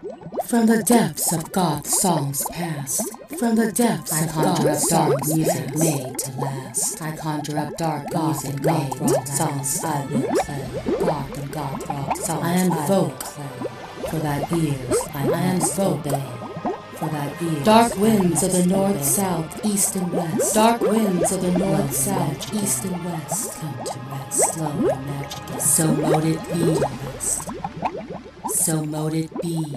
From the depths of goth songs past, from the depths I conjure up dark music made to last. I conjure up dark music made to songs I will play. Goth and goth rock songs I invoke for thy ears. I invoke for thy ears. Dark winds of the north, south, east, and west. Dark winds of the north, south, east, and west. Come to rest, slow and magic. So mote it be, rest. So mote it be.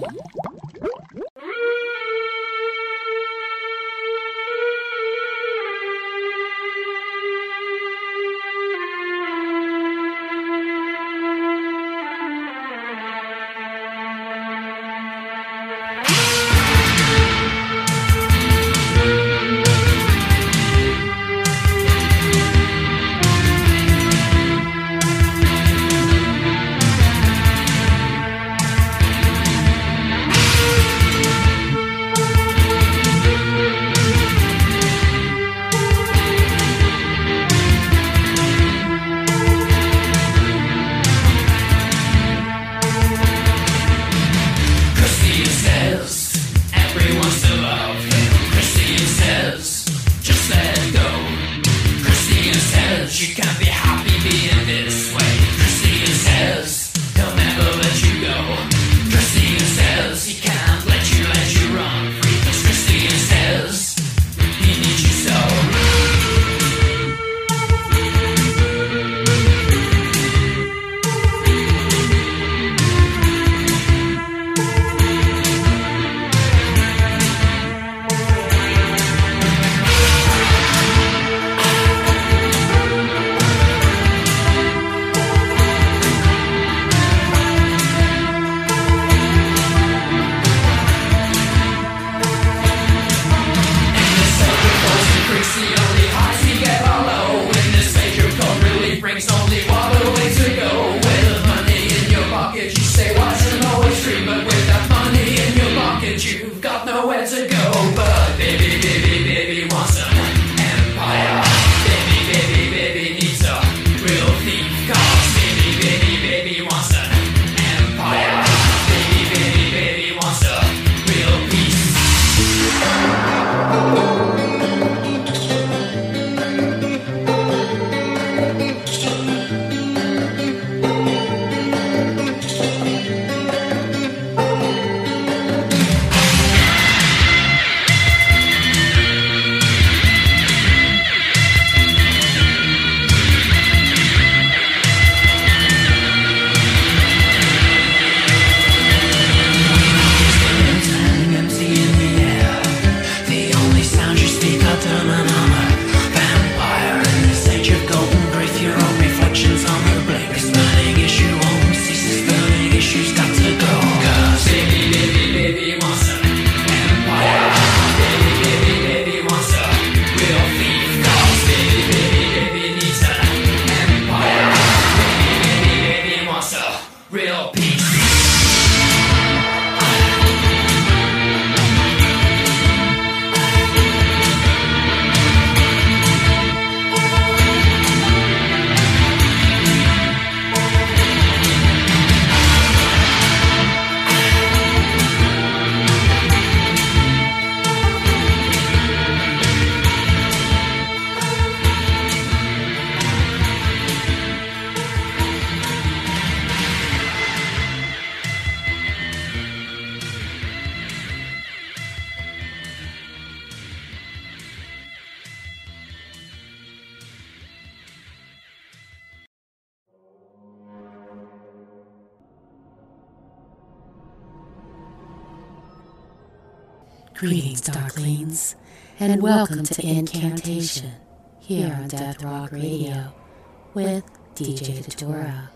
Greetings, Darklings, and welcome to Incantation, here on Death Rock Radio, with DJ Datura.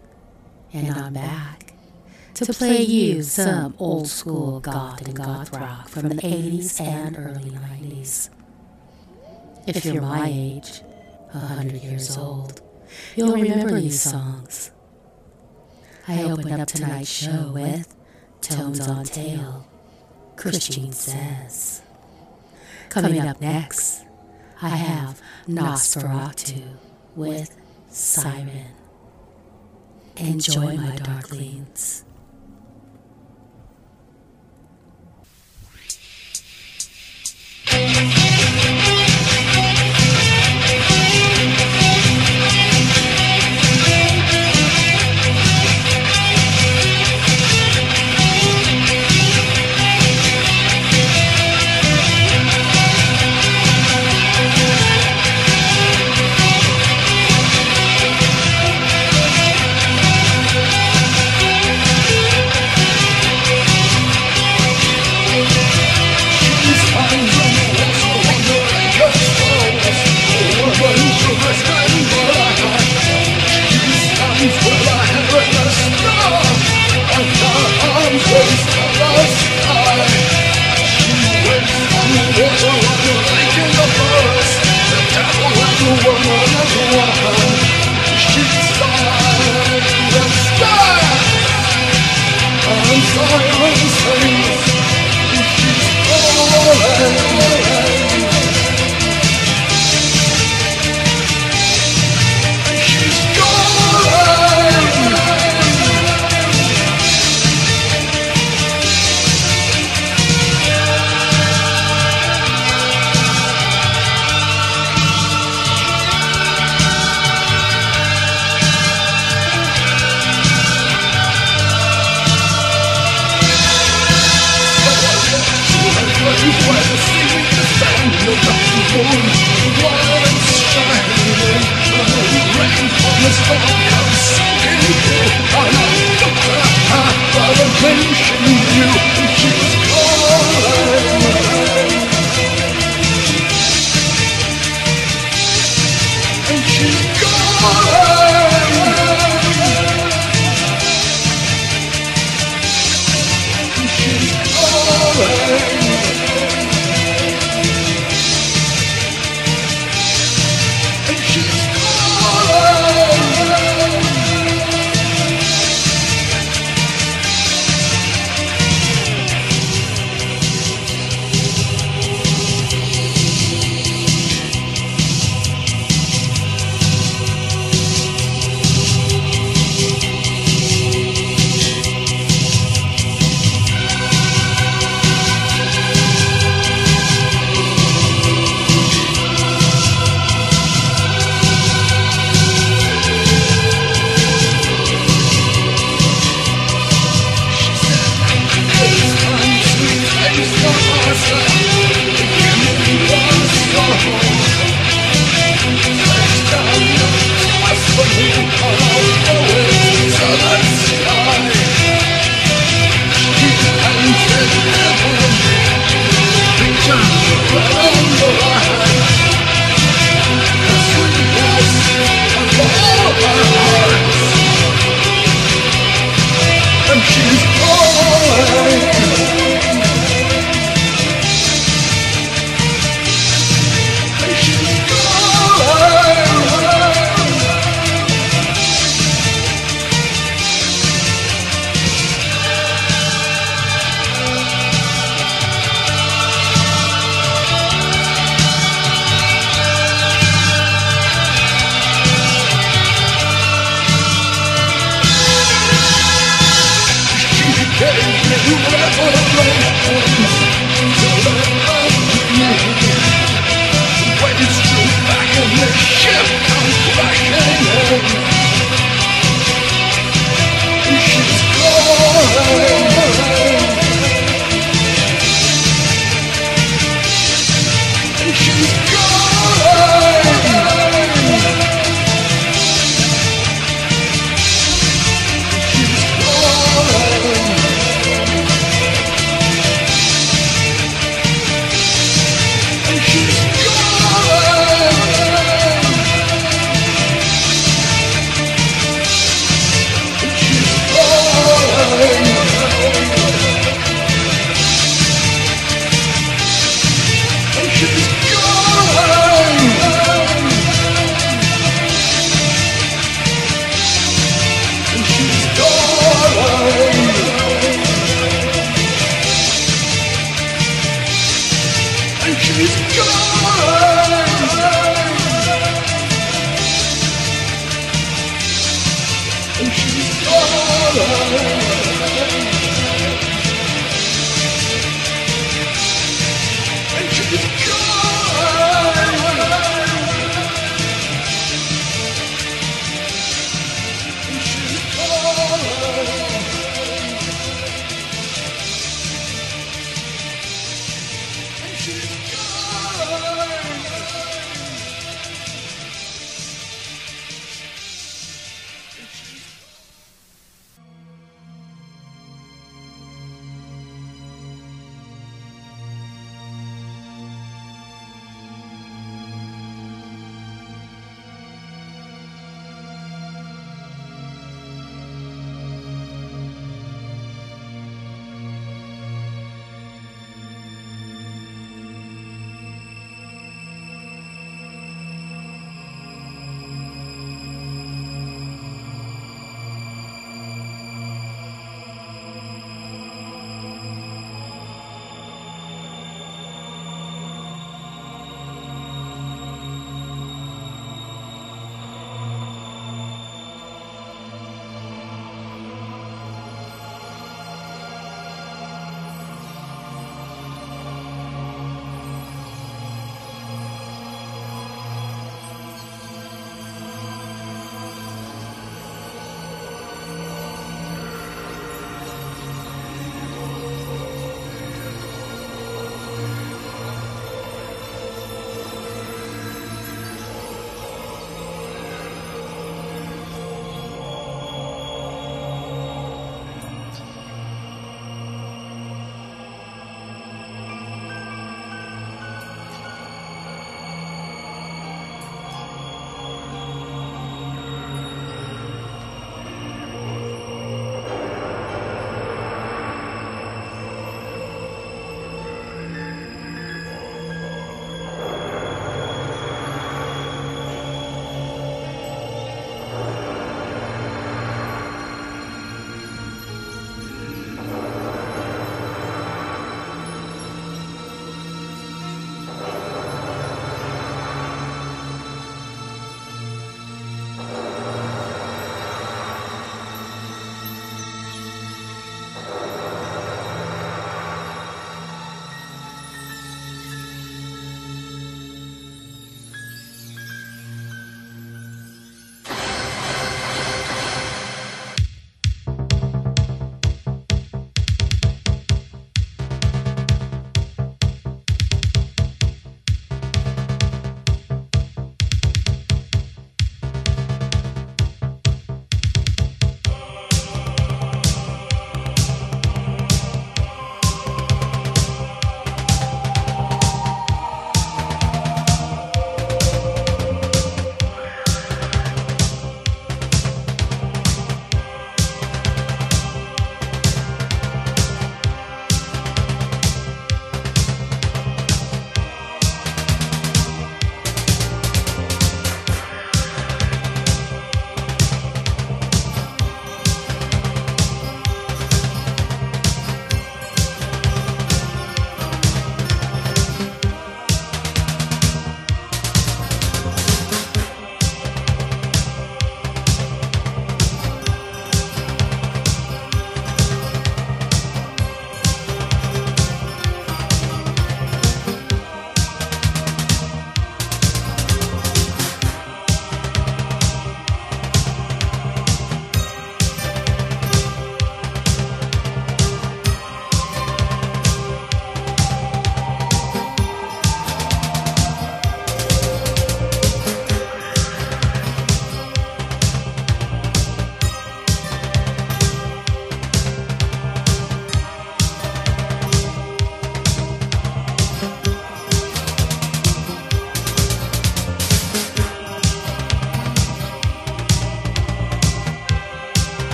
And I'm back to play you some old school goth and goth rock from the 80s and early 90s. If you're my age, 100 years old, you'll remember these songs. I opened up tonight's show with Tones on Tail, Christine Says. Coming up next, I have Nosferatu with Siren. Enjoy, my Darklings.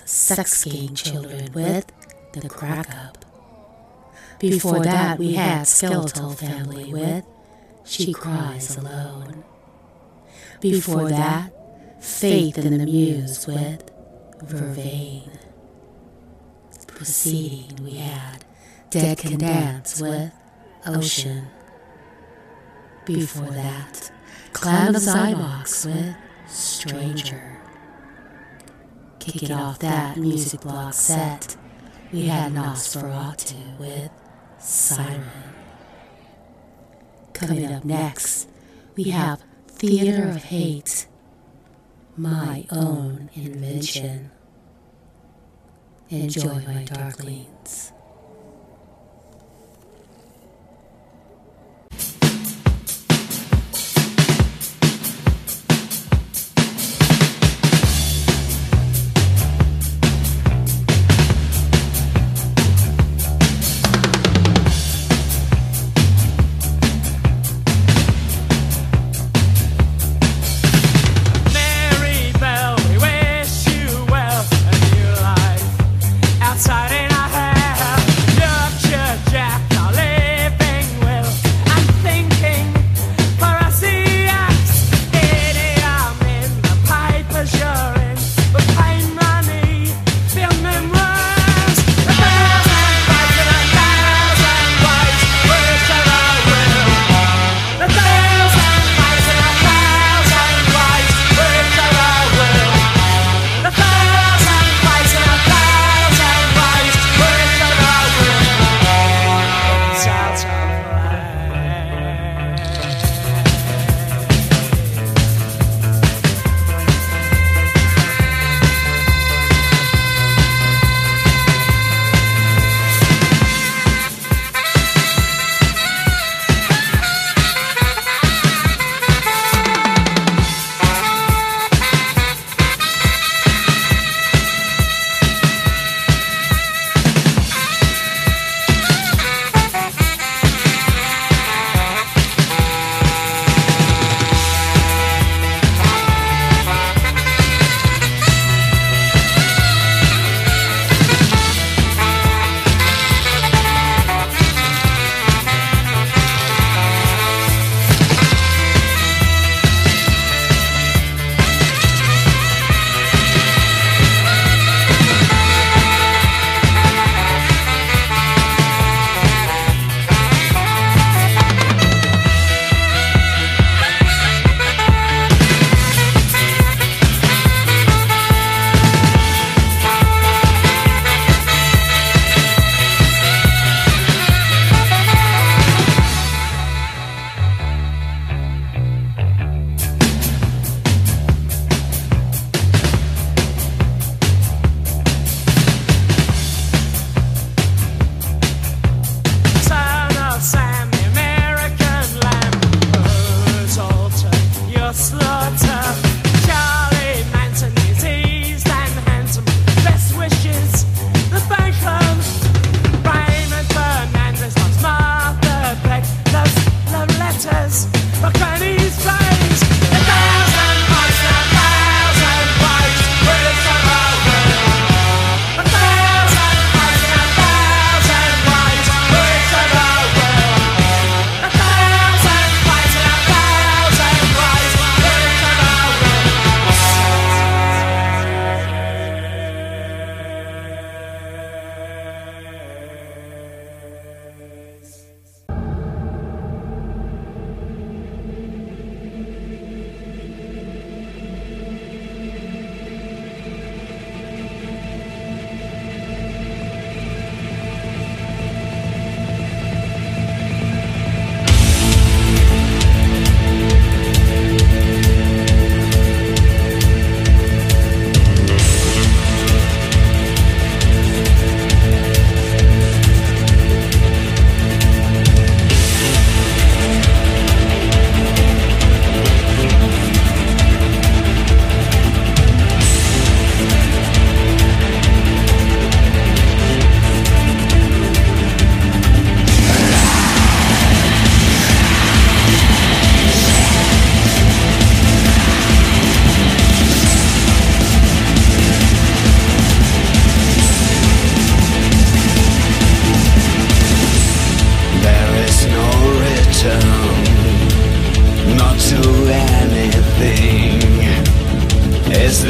sex gang children with The Crack Up. Before that, we had Skeletal Family with She Cries Alone. Before that, Faith in the Muse with Vervain. Preceding, we had Dead Can Dance with Ocean. Before that, Clan of Zybox with Stranger. Kicking off that music block set, we had Nosferatu with Siren. Coming up next, we have Theater of Hate, My Own Invention. Enjoy, my darklings. Outside in our hair.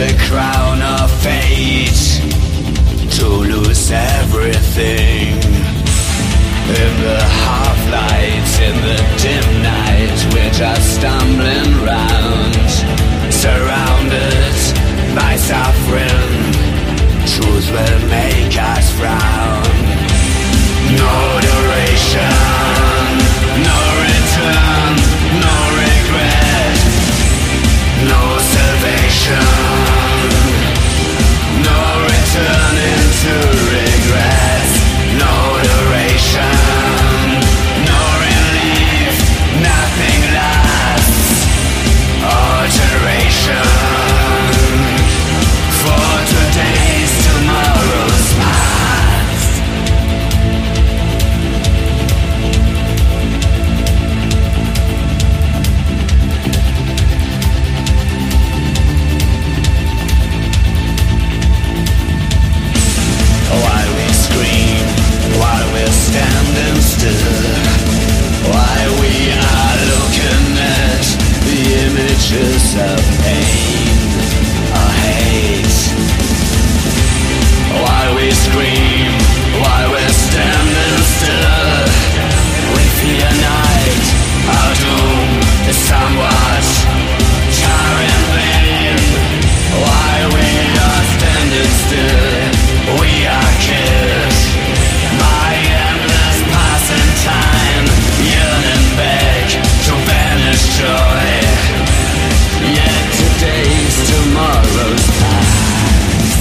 the crown of fate, to lose everything. In the half-light, in the dim night, we're just stumbling round, surrounded by suffering. Truth will make us frown. No duration, no return, no regret, no salvation, no return into regret, no duration, no relief, nothing lasts, alteration for today's, tomorrow's past. While we scream, while we're standing still, while we are looking at the images of pain or hate. While we scream, while we're standing still, we fear night. Our doom is somewhat tar in vain. While we are standing still, we are killed by endless passing time, yearning back to vanished joy. Yet today's, tomorrow's past.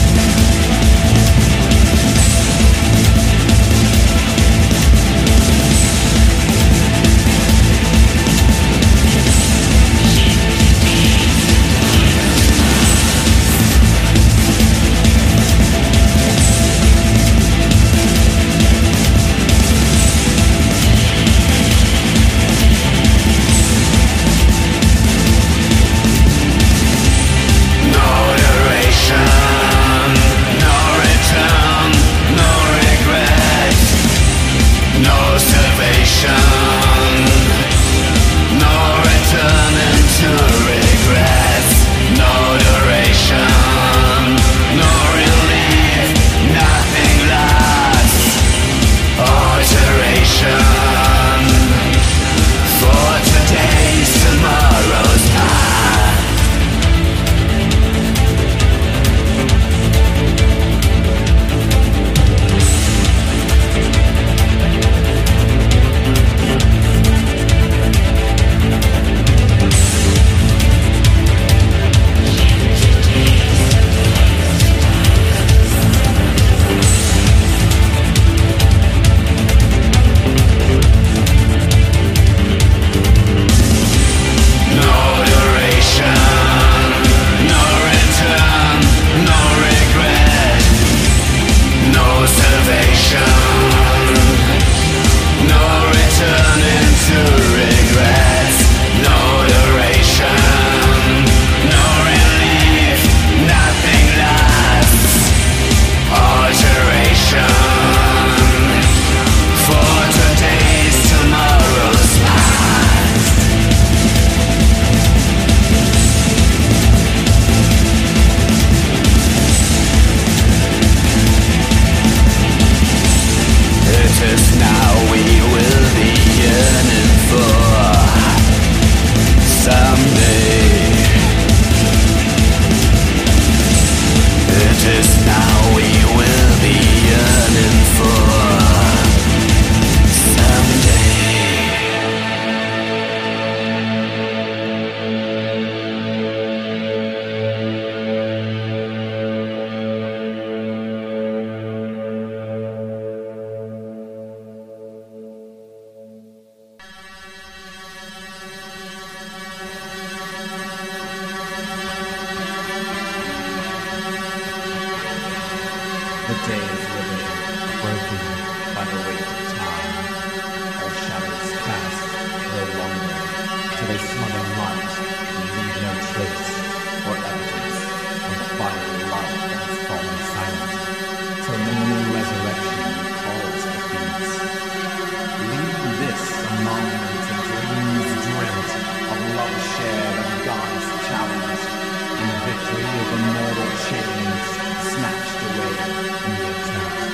The day is living, broken by the weight of time. All shadows cast no longer, till they smother light and leave no trace or evidence of the fiery light that has fallen silent, till morning resurrection calls the beats. Leave this a monument of dreams dreamt, of love shared and gods challenged, in victory over in the attempt.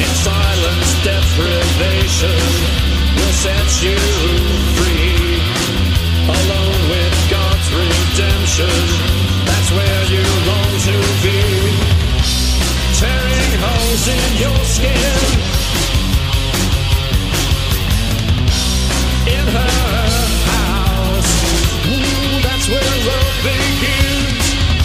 silence, deprivation will set you free. Alone with God's redemption, that's where you long to be. Tearing holes in your skin, in her house. Ooh, that's where love begins.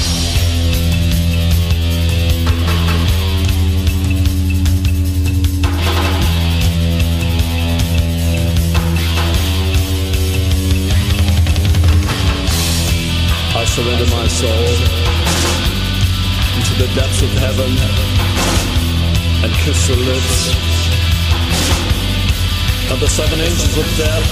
I surrender my soul into the depths of heaven and kiss the lips of the 7 angels of death.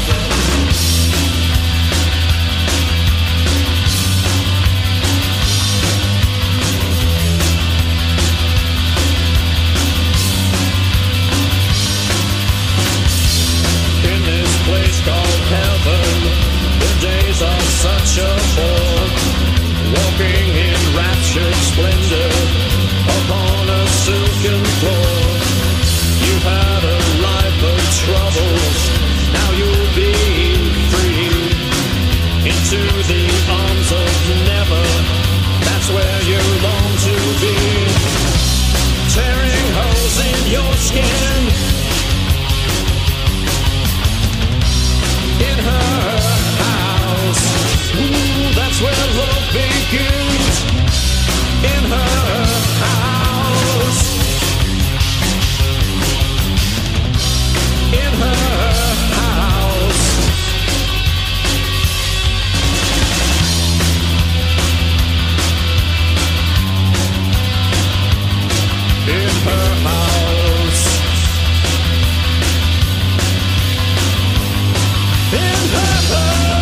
In this place called heaven, the days are such a bore, walking in raptured splendor upon a silken floor. You've had a life of troubles, now you'll be free. Into the arms of never, that's where you long to be. Tearing holes in your skin, in her house. Ooh, that's where love begins. In her house. In her house. In her house. In her house.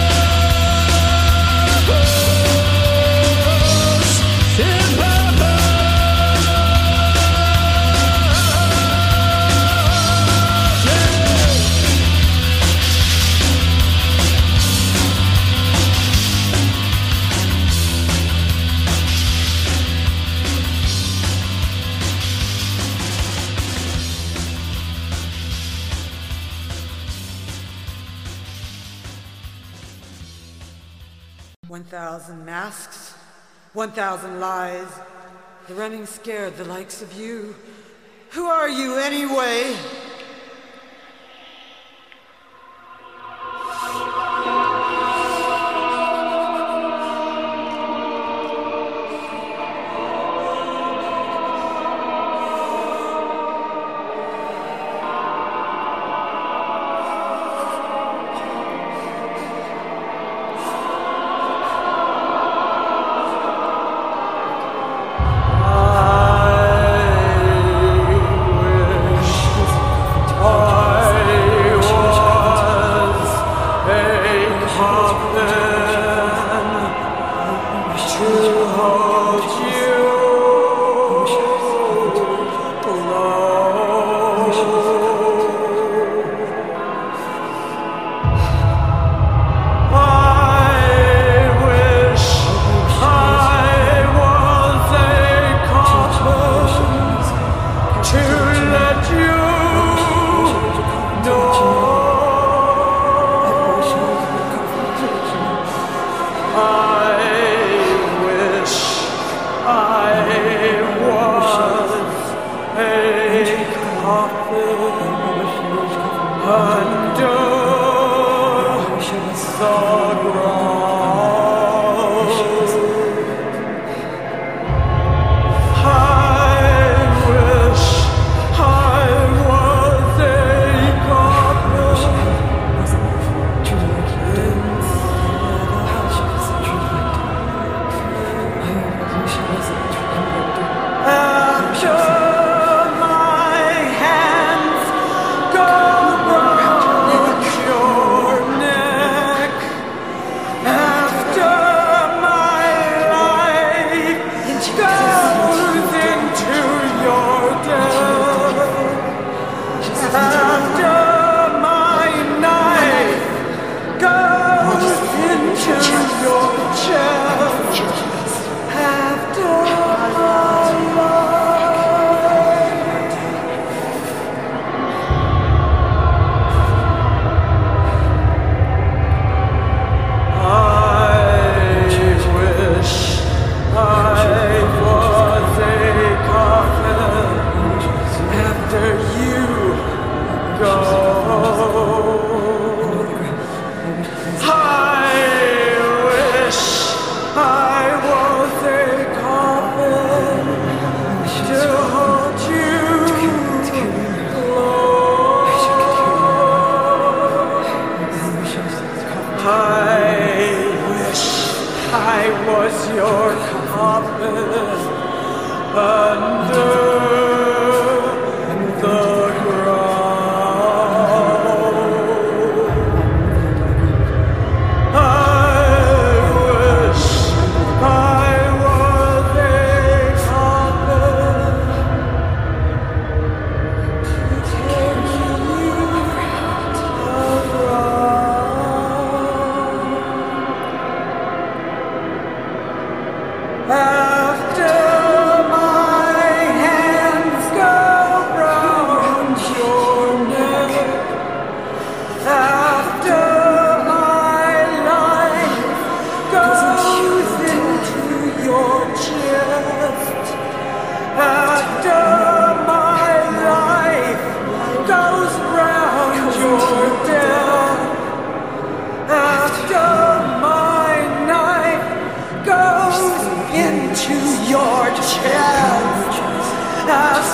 Masks, 1,000 lies, the running scared, the likes of you. Who are you anyway?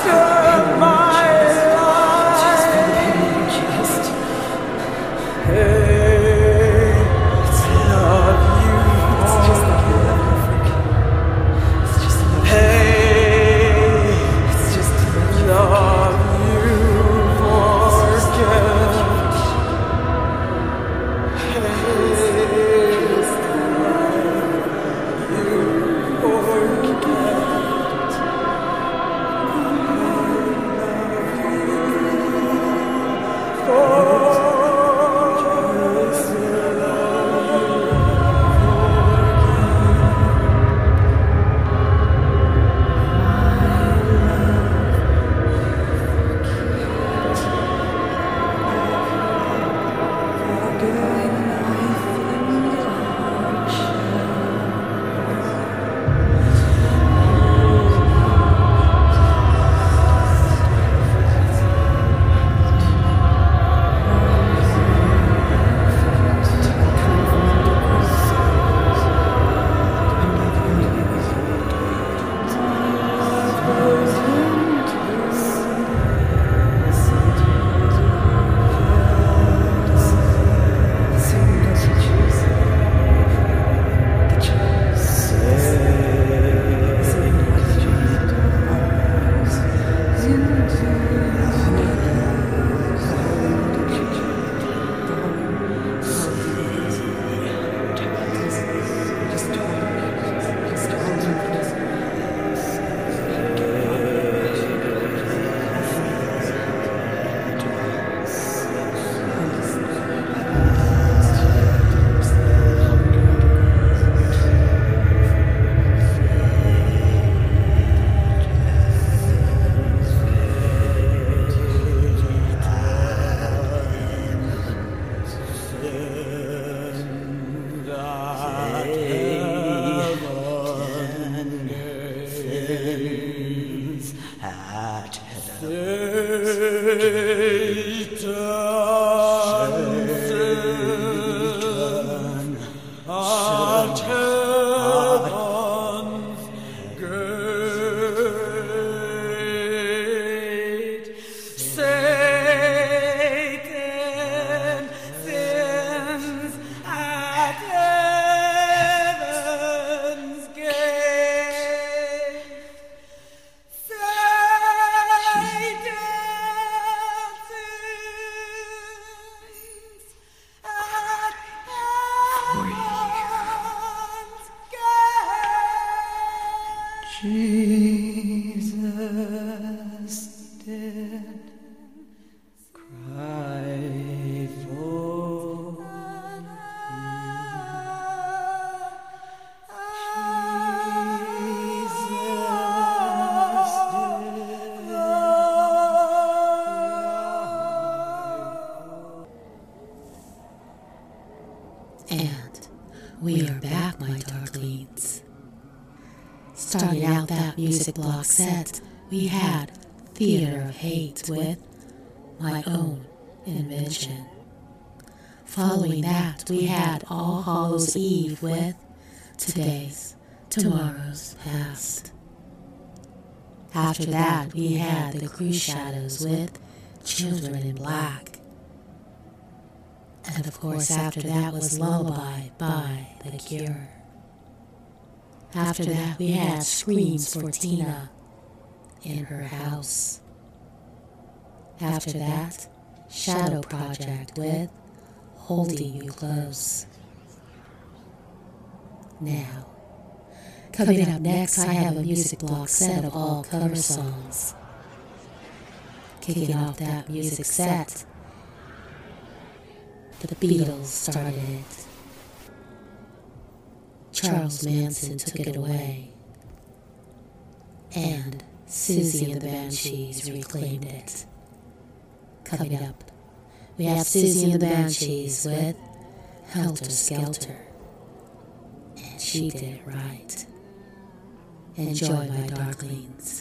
And we are back, my darklings. Starting out that music block set, we had Theater of Hate with My Own Invention. Following that, we had All Hallows Eve with Today's, Tomorrow's Past. After that, we had The Cruise Shadows with Children in Black. And of course, after that was Lullaby by The Cure. After that, we had Screams for Tina in Her House. After that, Shadow Project with Holding You Close. Now, coming up next, I have a music block set of all cover songs. Kicking off that music set, the Beatles started it. Charles Manson took it away. And Siouxsie and the Banshees reclaimed it. Coming up, we have Siouxsie and the Banshees with Helter Skelter. And she did it right. Enjoy, my darklings.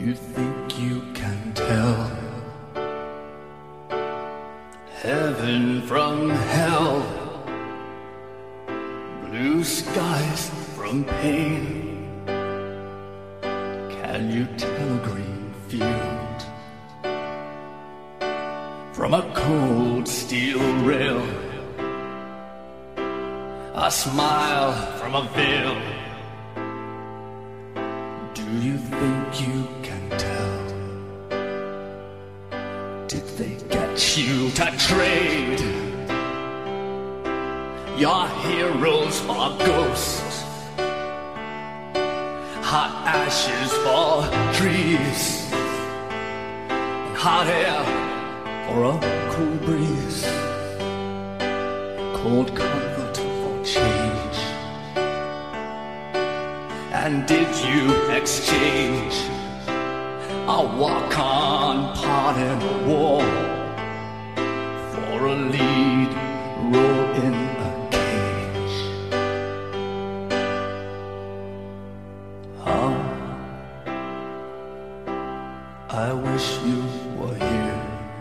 You think you can tell heaven from hell, blue skies from pain? Can you tell a green field from a cold steel rail, a smile from a veil? Do you think you can tell? Did they get you to trade your heroes for ghosts, hot ashes for trees, hot air for a cool breeze, cold comfort for change? And did you exchange a walk-on part in a war for a lead role in a cage? Huh? I wish you were here.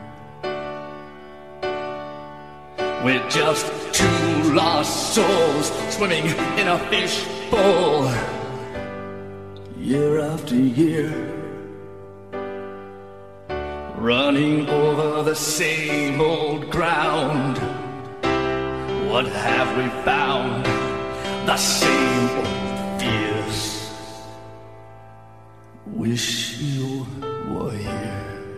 We're just two lost souls swimming in a fishbowl, year after year, running over the same old ground. What have we found? The same old fears. Wish you were here.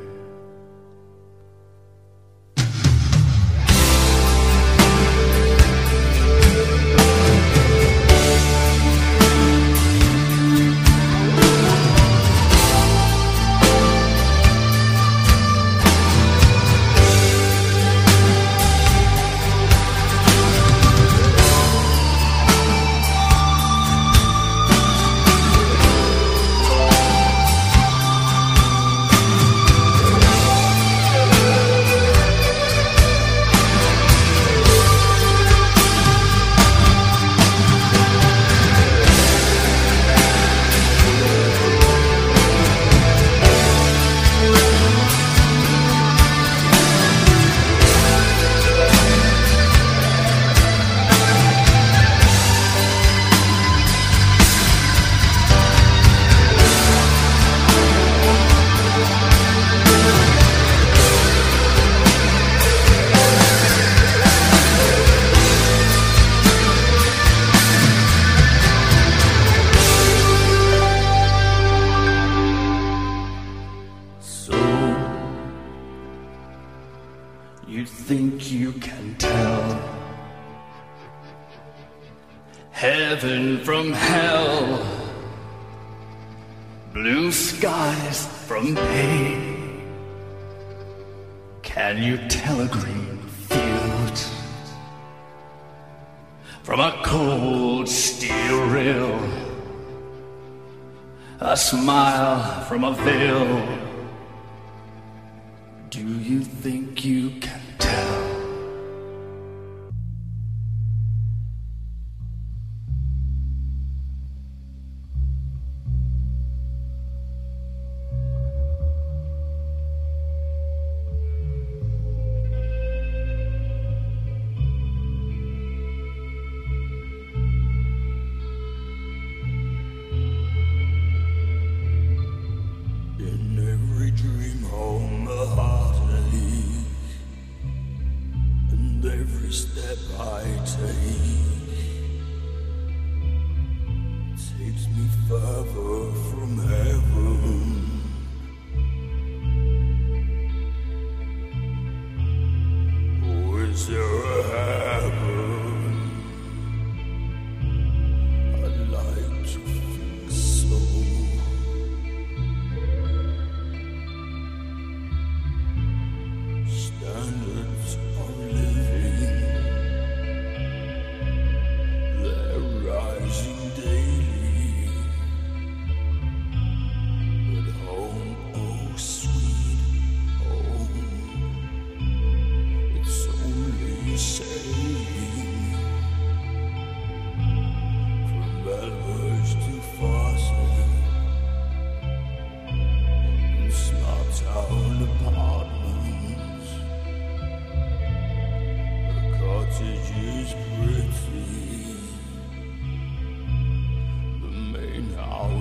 You think you can tell heaven from hell, blue skies from pain? Can you tell a green field from a cold steel rail, a smile from a veil? Do you think you can tell? In every dream home the heart leaves, and every step I take takes me further from heaven. Oh, is there a heaven? I'd like to think so. Standards of living, they're rising daily.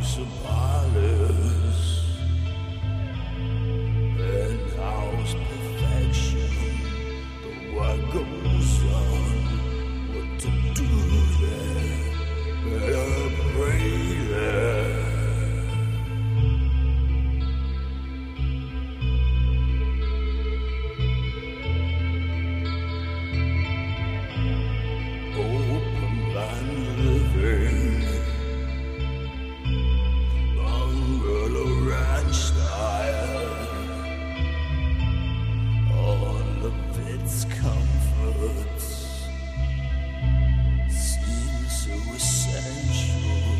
house of palace, penthouse perfection. The work goes on. What to do there? Better pray there. Open land living, bungalow ranch style. All of its comforts seem so essential.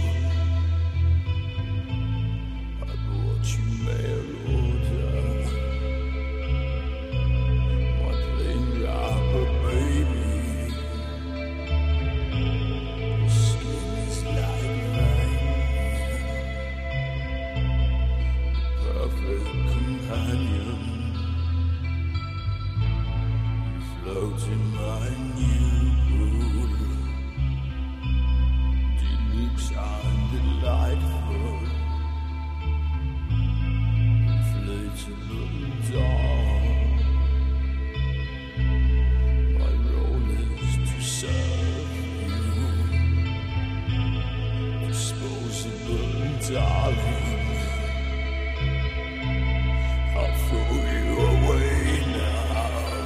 I brought you mail order, my plain wrapper, baby. Your skin is like rain, the perfect companion. Float in my new pool. Deluxe and delightful. Inflatable doll. My role is to serve you. Disposable darling. I'll throw you away now.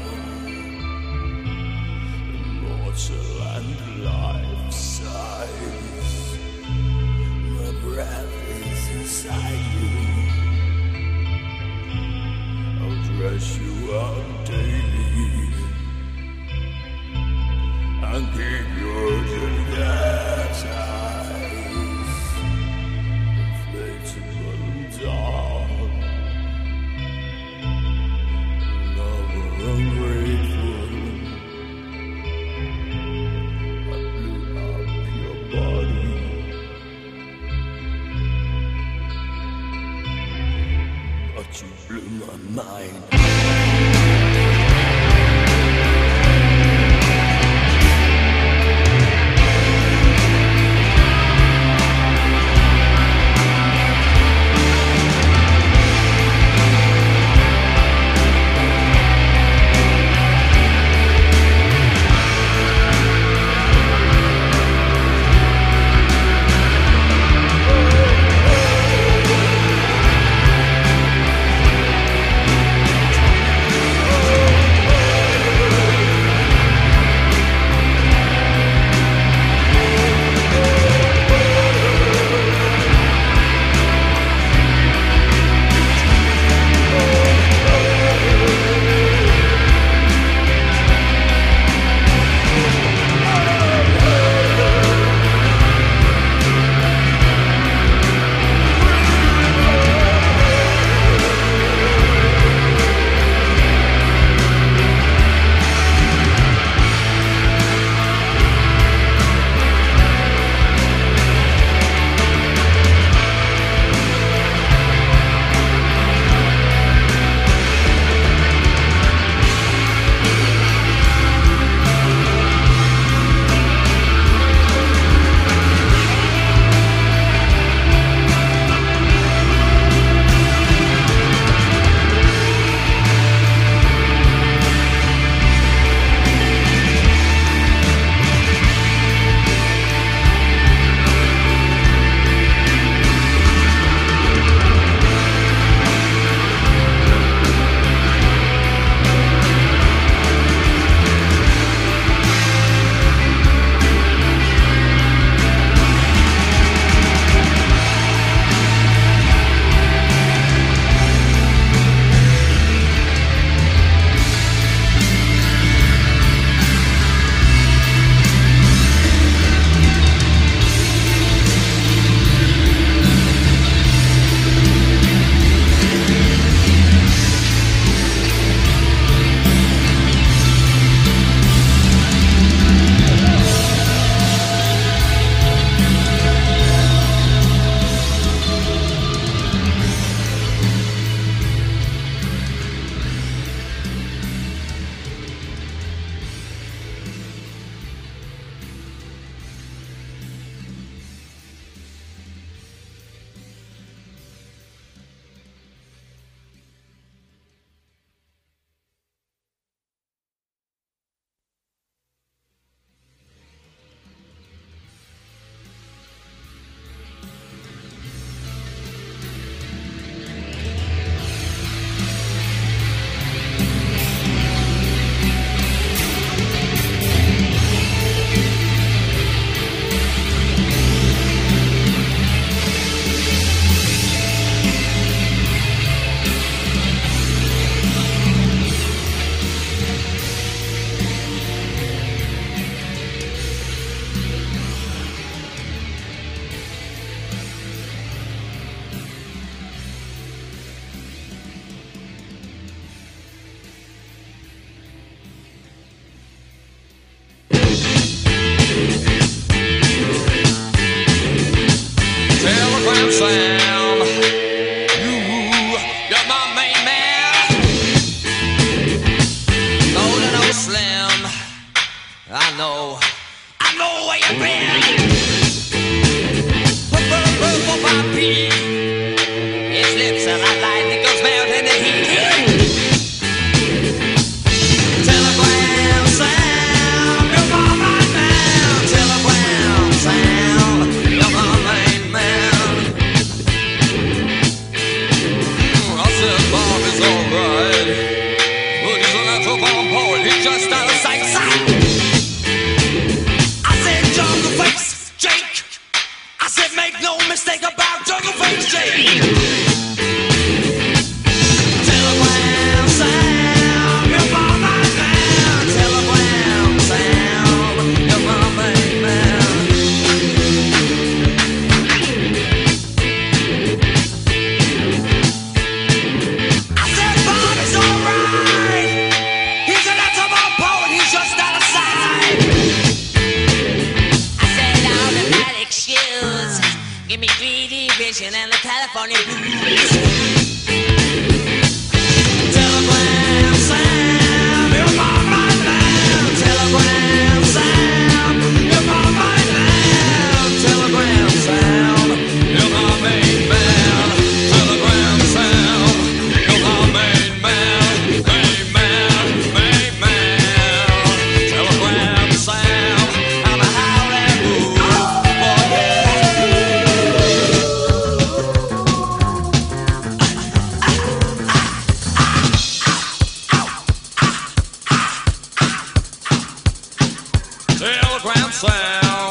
Immortal and life size. My breath is inside you. I'll dress you up daily and keep your Juliet's eyes. Inflatable doll, lover ungrateful. I blew up your body. But you blew my mind. Telegram Sam, you're my main man. No, Slim, I know where you've been. Purple Pete, his lips are like lightning goes melting the heat. Telegram Sam, you're my main man. Telegram Sam, you're my main man. I said Bob is alright, but he's a natural born poet. He's just out of sight. I said Jungle Face Jake. I said make no mistake about Jungle Face Jake. Telegram Sam, you're my main man. Telegram Sam, you're my main man. I said Bob is alright. He's a natural born poet. He's just out of sight. I said automatic shoes. Give me 3D vision and the California blues. Telegram Sam, you're my main man. Telegram Sam, you're my main man. Telegram Sam, you're my main man. Telegram Sam, you're my main man. Main man, main man. Telegram Sam, I'm a howling wolf. Oh yeah. Telegram Sam,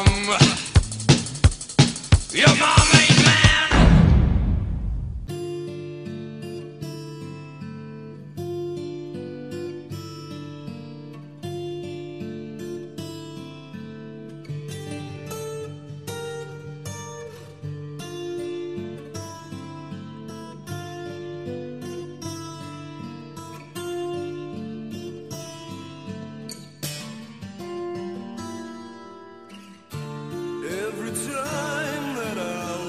you're my main man. Every time that I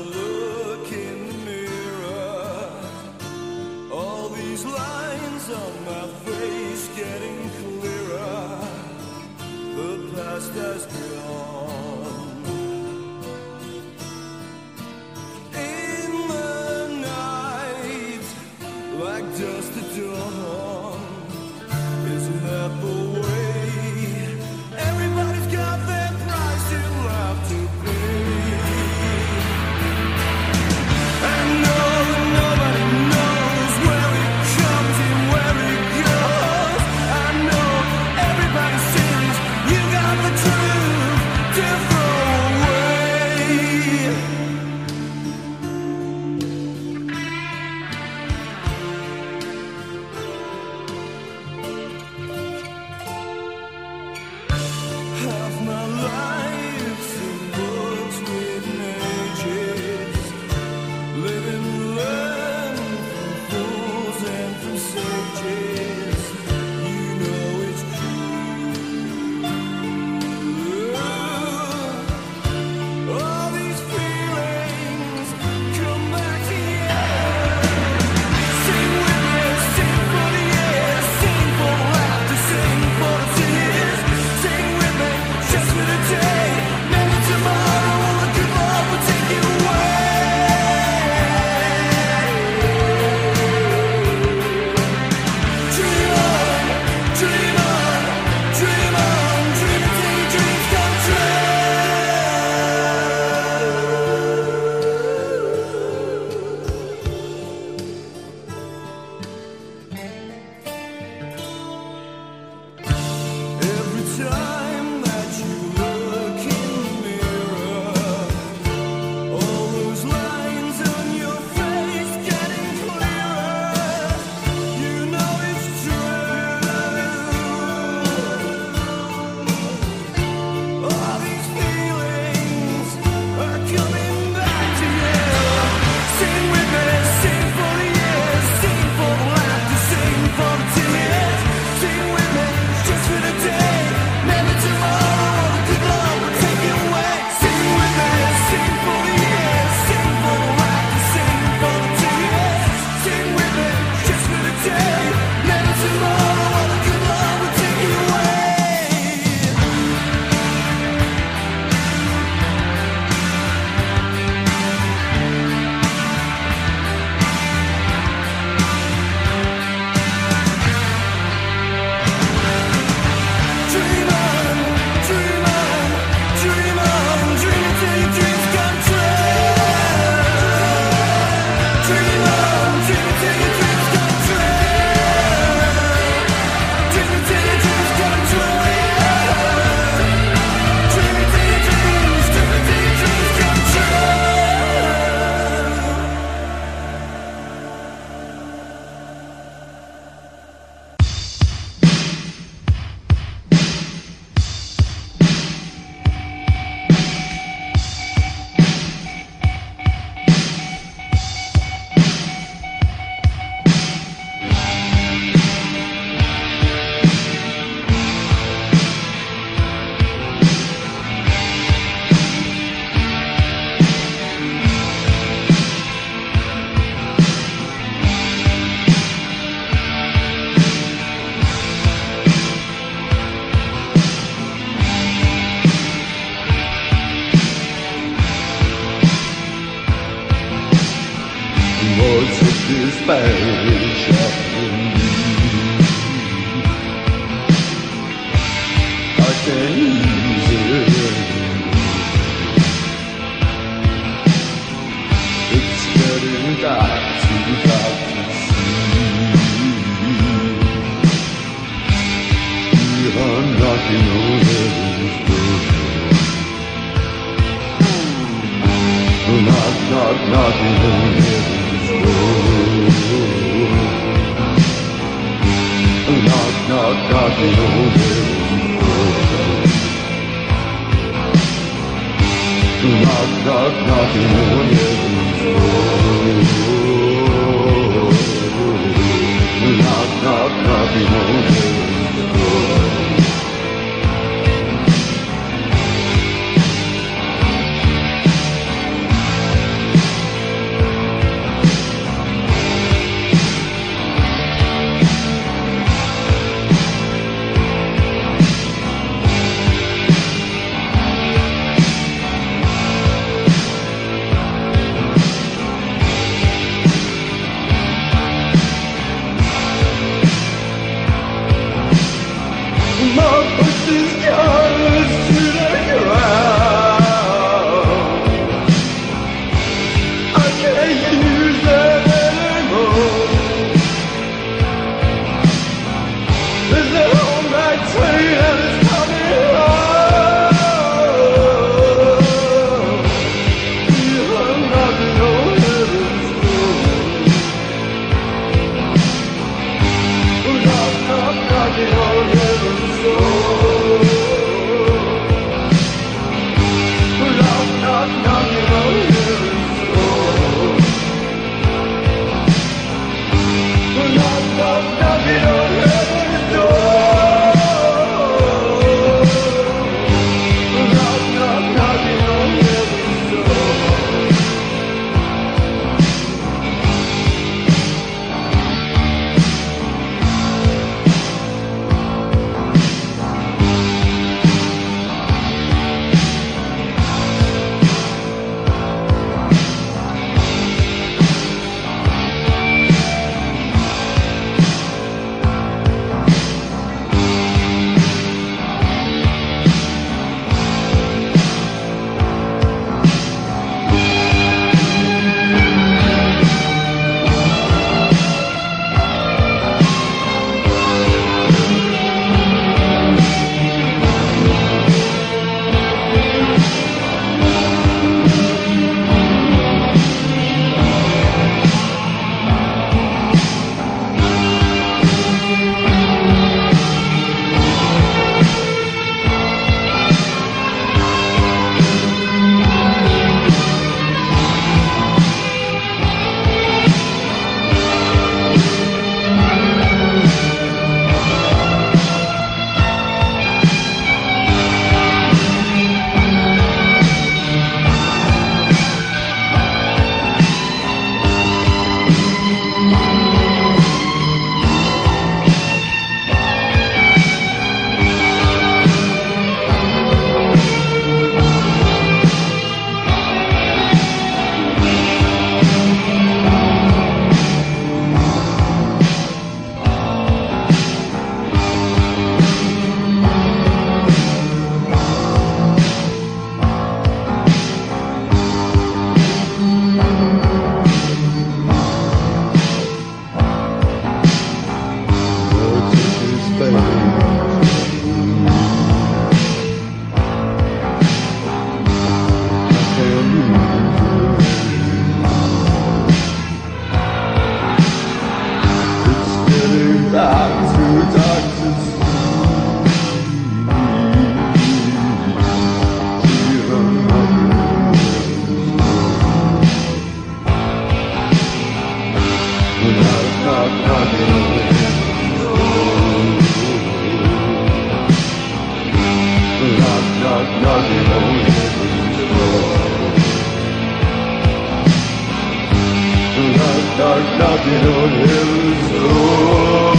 knocking on heaven's door.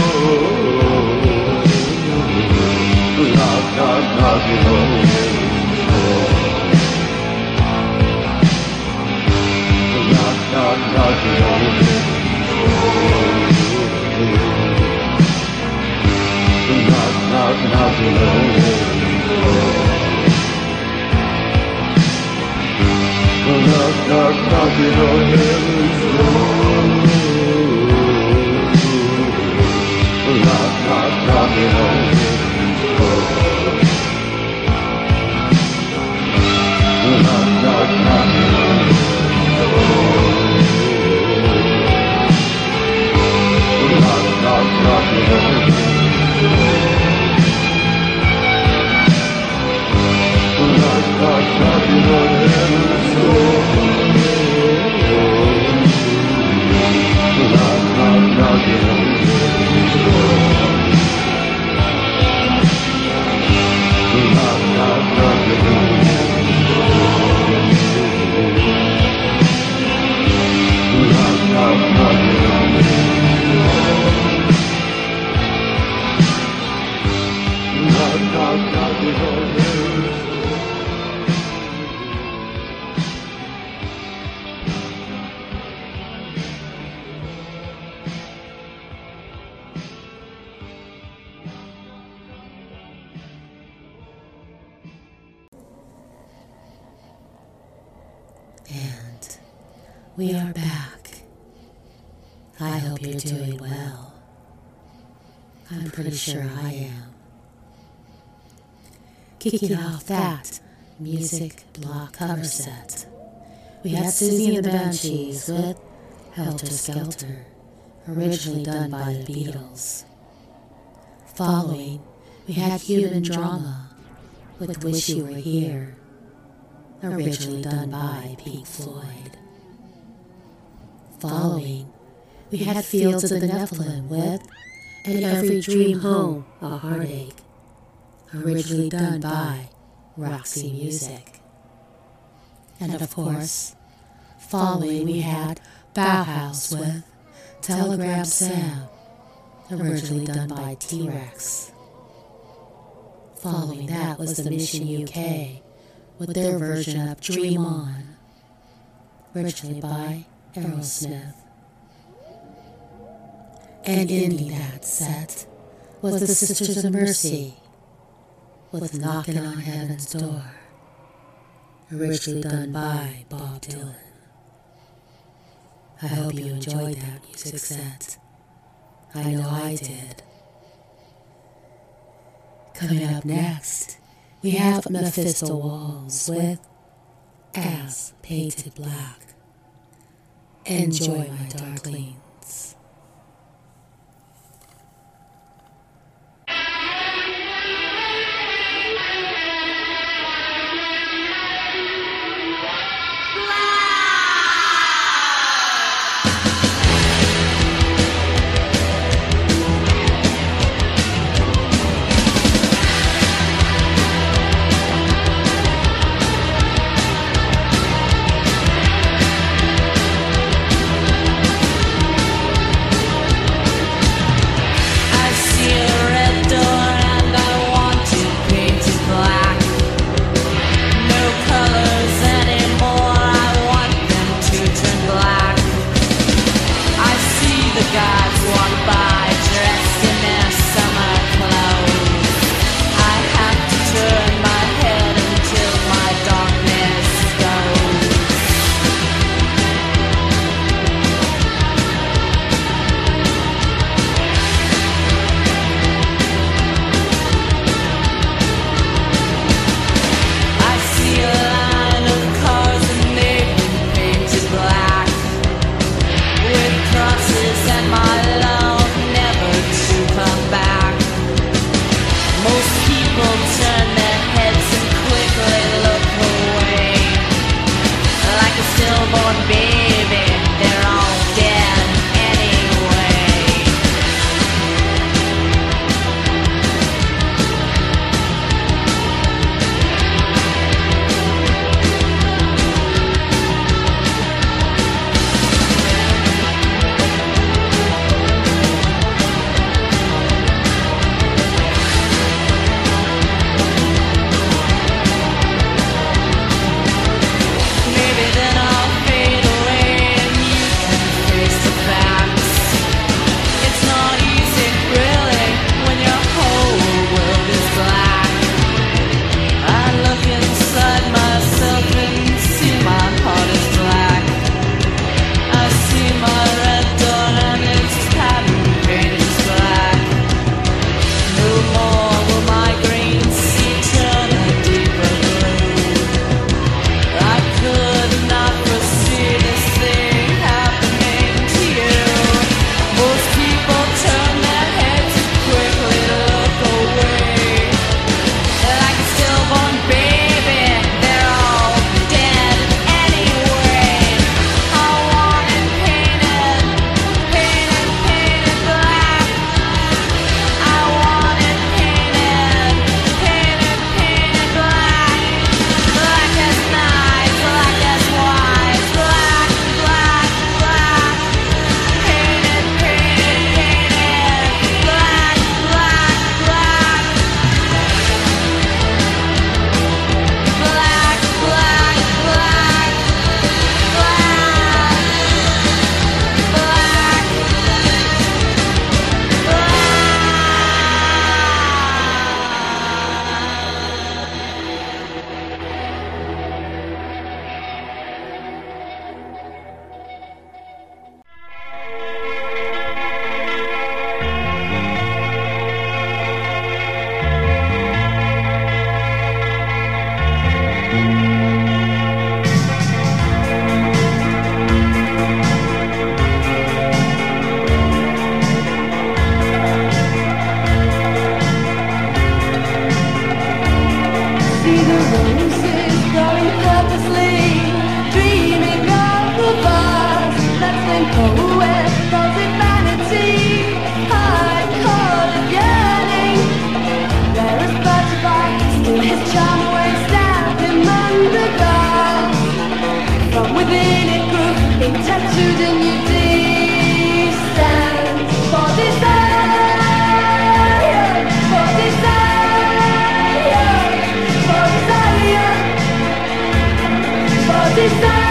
Knock, knock, knocking on heaven's door. Knock, knock, knocking on heaven's door. knocking on heaven's door. Knock, knock, knocking on heaven's door. Knock, knock, knocking on heaven's door. Knock, knock, knocking on heaven's door. Knock, knock, knocking on heaven's door. Knock, knock, knocking on heaven's door. Knock, knock, knocking on heaven's door. Knock, knock, knocking on heaven's door. Knock, knock, knocking on heaven's door. Knock, knock, knocking on heaven's door. And we are back. I hope you're doing well. I'm pretty sure I am. Kicking off that music block cover set, we had Susie and the Banshees with Helter Skelter, originally done by the Beatles. Following, we had Human Drama with Wish You Were Here, originally done by Pink Floyd. Following, we had Fields of the Nephilim with And Every Dream Home a Heartache, originally done by Roxy Music. And of course, following we had Bauhaus with Telegram Sam, originally done by T-Rex. Following that was the Mission UK with their version of Dream On, originally by Aerosmith. And ending that set was the Sisters of Mercy with Knocking on Heaven's Door, originally done by Bob Dylan. I hope you enjoyed that music set. I know I did. Coming up next, we have Mephisto Walls with As Painted Black. Enjoy, my darklings. Maybe then I'll fade away. to the new day stands for desire, for desire, for desire, for desire.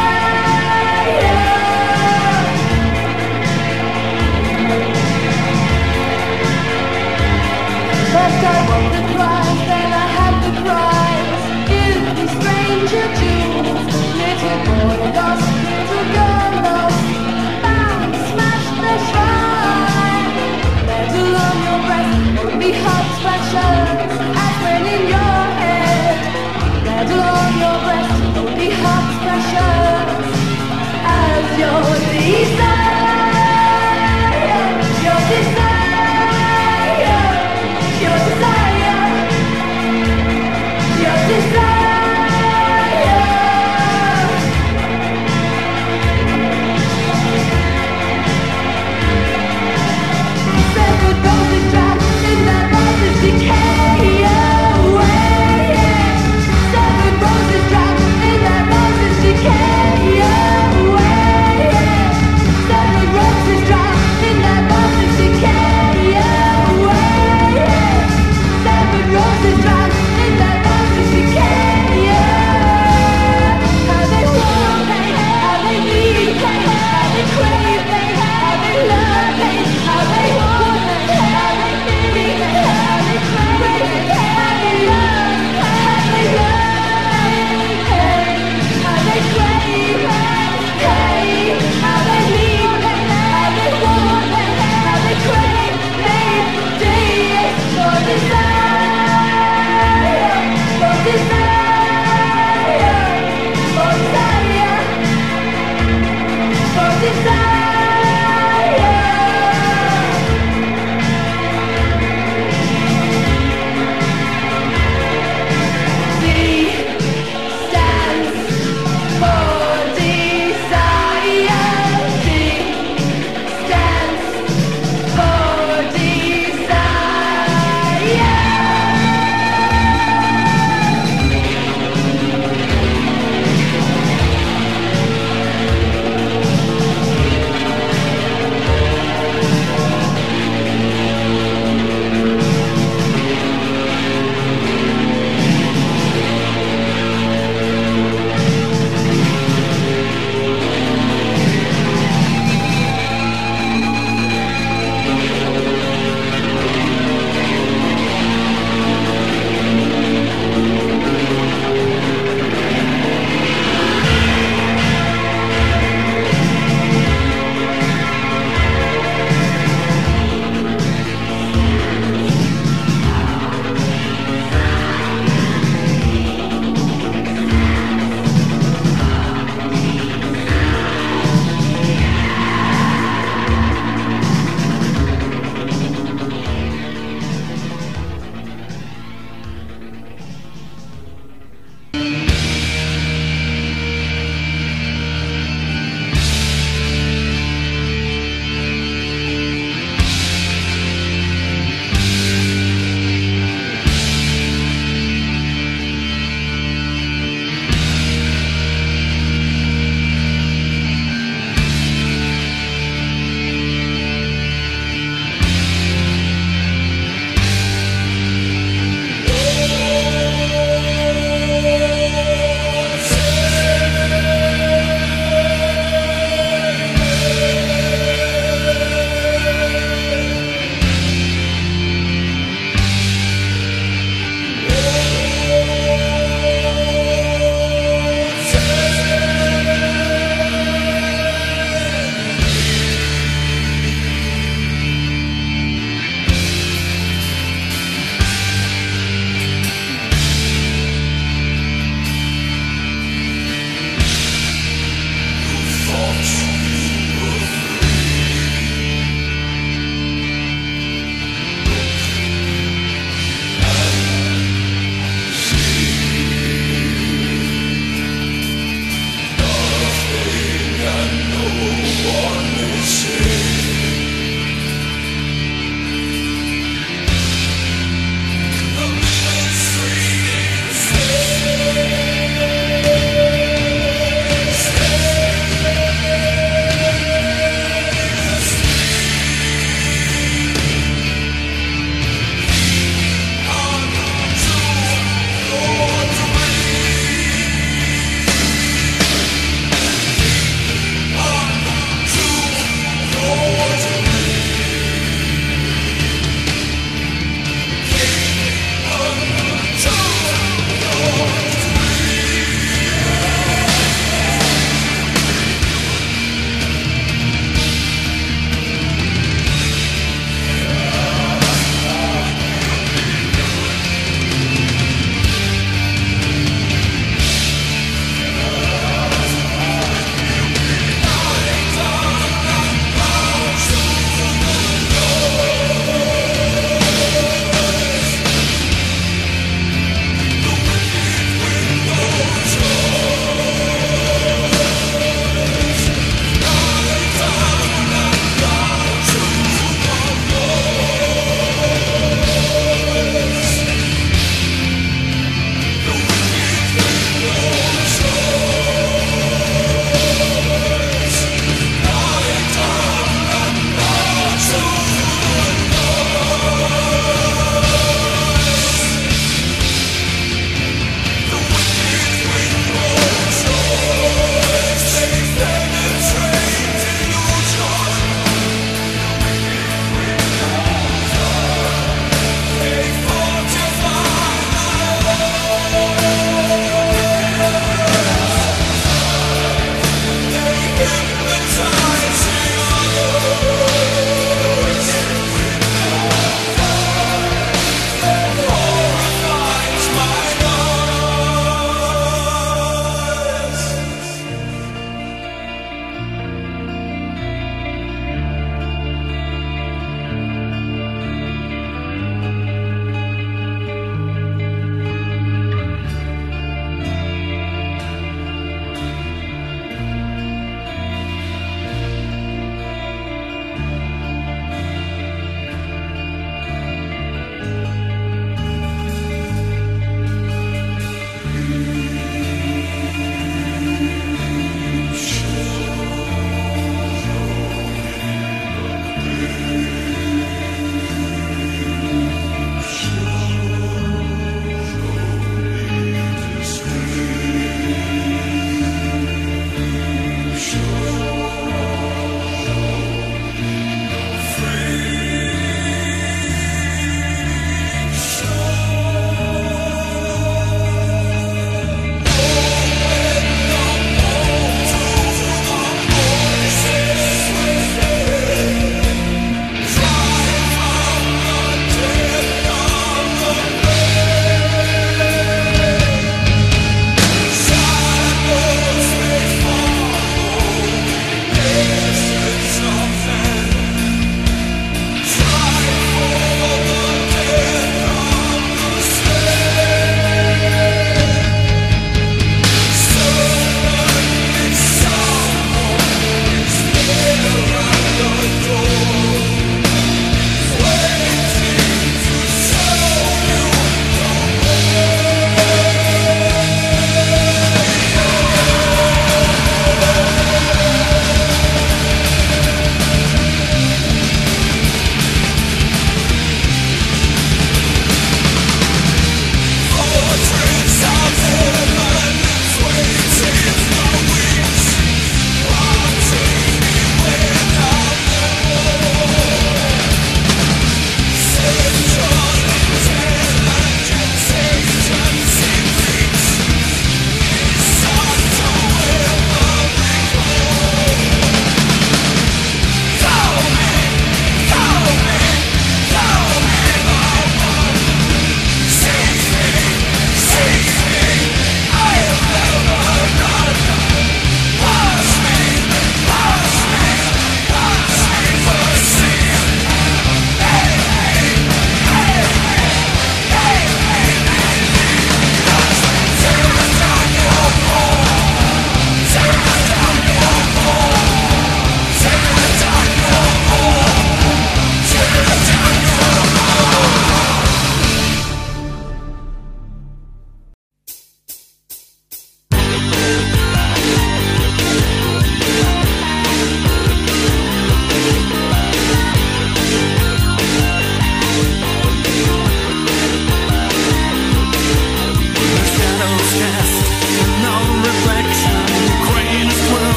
First I won the prize, then I had the prize. You, the stranger Jew, little boy lost, little girl lost, found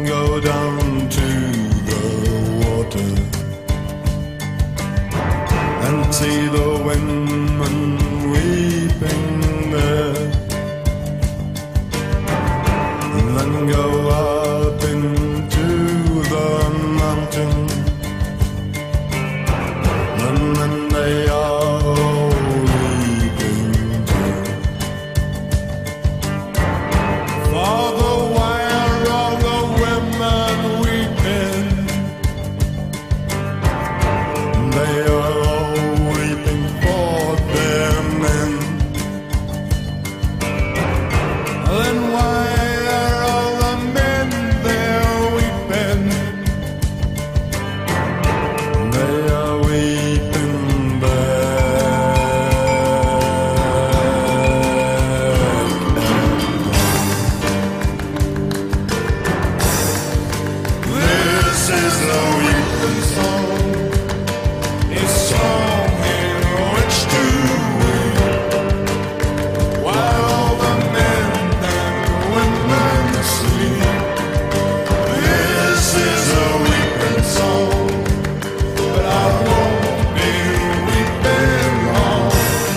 go down to the water and see the women weeping there, and then go up into the mountain, and then they are all weeping too. Father, why are all the women weeping? They are all weeping for their men. Then why are all the men there weeping? They are weeping back. This is the weeping song, a song in which to weep, while all the men and women sleep. This is a weeping song, but I won't be weeping long.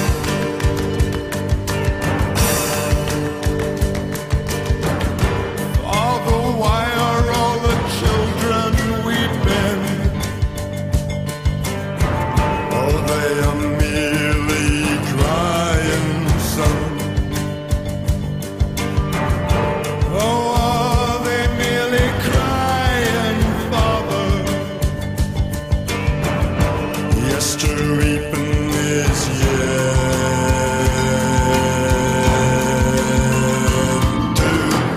Father, why are all the children weeping? Oh, they are merely crying, son. Oh, are they merely crying, Father? Yes, to reaping is yet to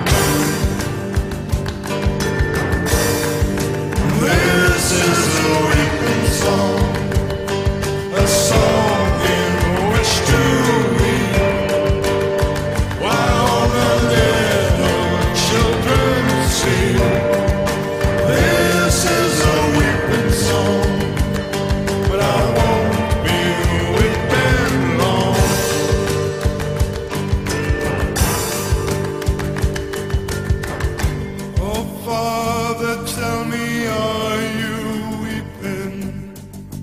come. This is a weeping song, a song in which to weep, while all the little children sing. This is a weeping song, but I won't be weeping long. Oh, Father, tell me, are you weeping?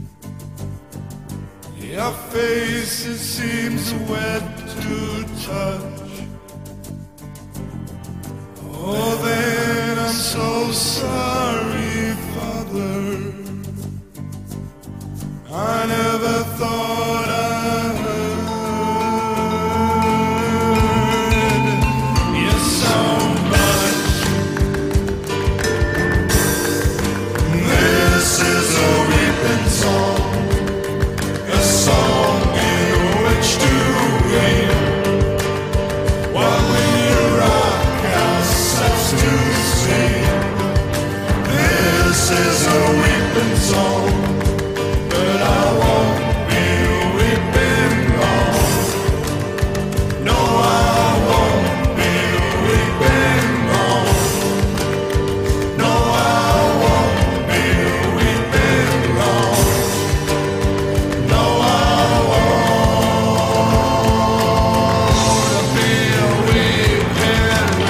Your face, it seems wet to touch. Oh, then I'm so sorry, Father. I never thought I heard you so much. This is a weeping song, a song in which to weep, while we rock ourselves to sleep. This is a weeping song, but I won't be weeping long. No, I won't be weeping long. No, I won't be weeping long. No, I won't be weeping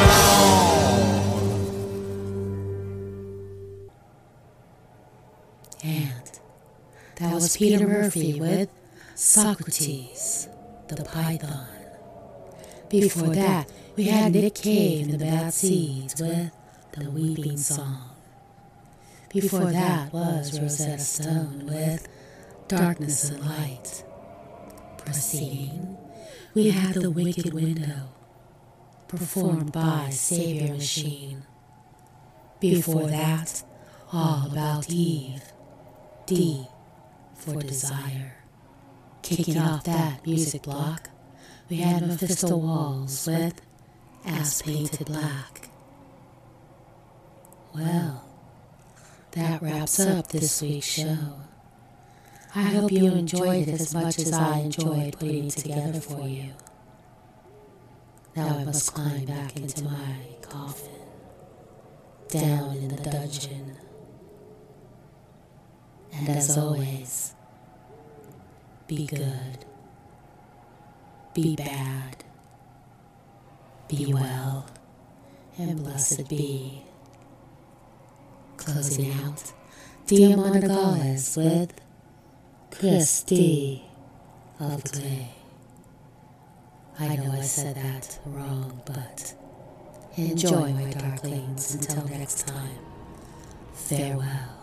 long. And that was Peter Murphy with Socrates, the Python. Before that, we had Nick Cave and the Bad Seeds with The Weeping Song. Before that was Rosetta Stone with Darkness and Light. Proceeding, we had The Wicked Window, performed by Savior Machine. Before that, All About Eve, D for Desire. Kicking off that music block, we had Mephisto Walls with As Painted Black. Well, that wraps up this week's show. I hope you enjoyed it as much as I enjoyed putting it together for you. Now I must climb back into my coffin, down in the dungeon. And as always, be good, be bad, be well, and blessed be Closing out, Diamantagales with Chris D. of Clay. I know I said that wrong, but enjoy, my darklings. Until next time, farewell.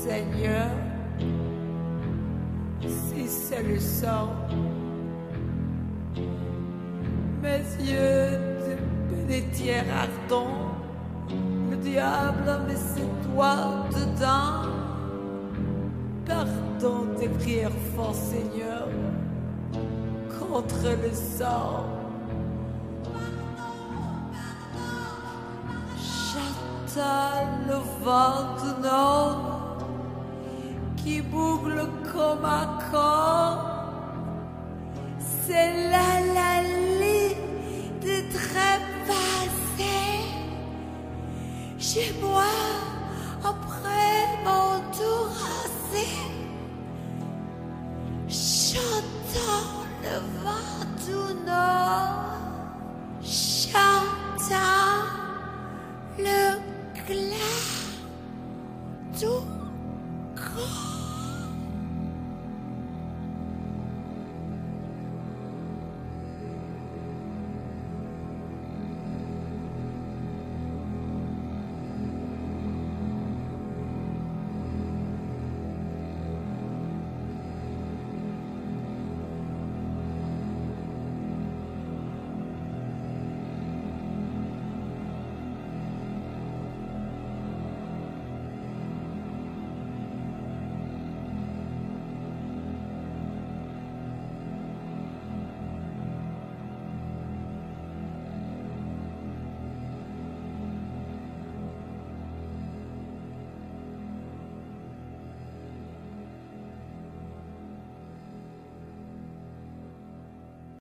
Seigneur, si c'est le sang. Mes yeux de bénétière ardent, le diable met ses doigts dedans. Pardon tes prières forts, Seigneur, contre le sang. J'entends le vent du nord qui boucle comme un corps. C'est là la ligne de trépasser. Je bois après mon tour assez. J'entends le vent du nord. J'entends le glas du corps.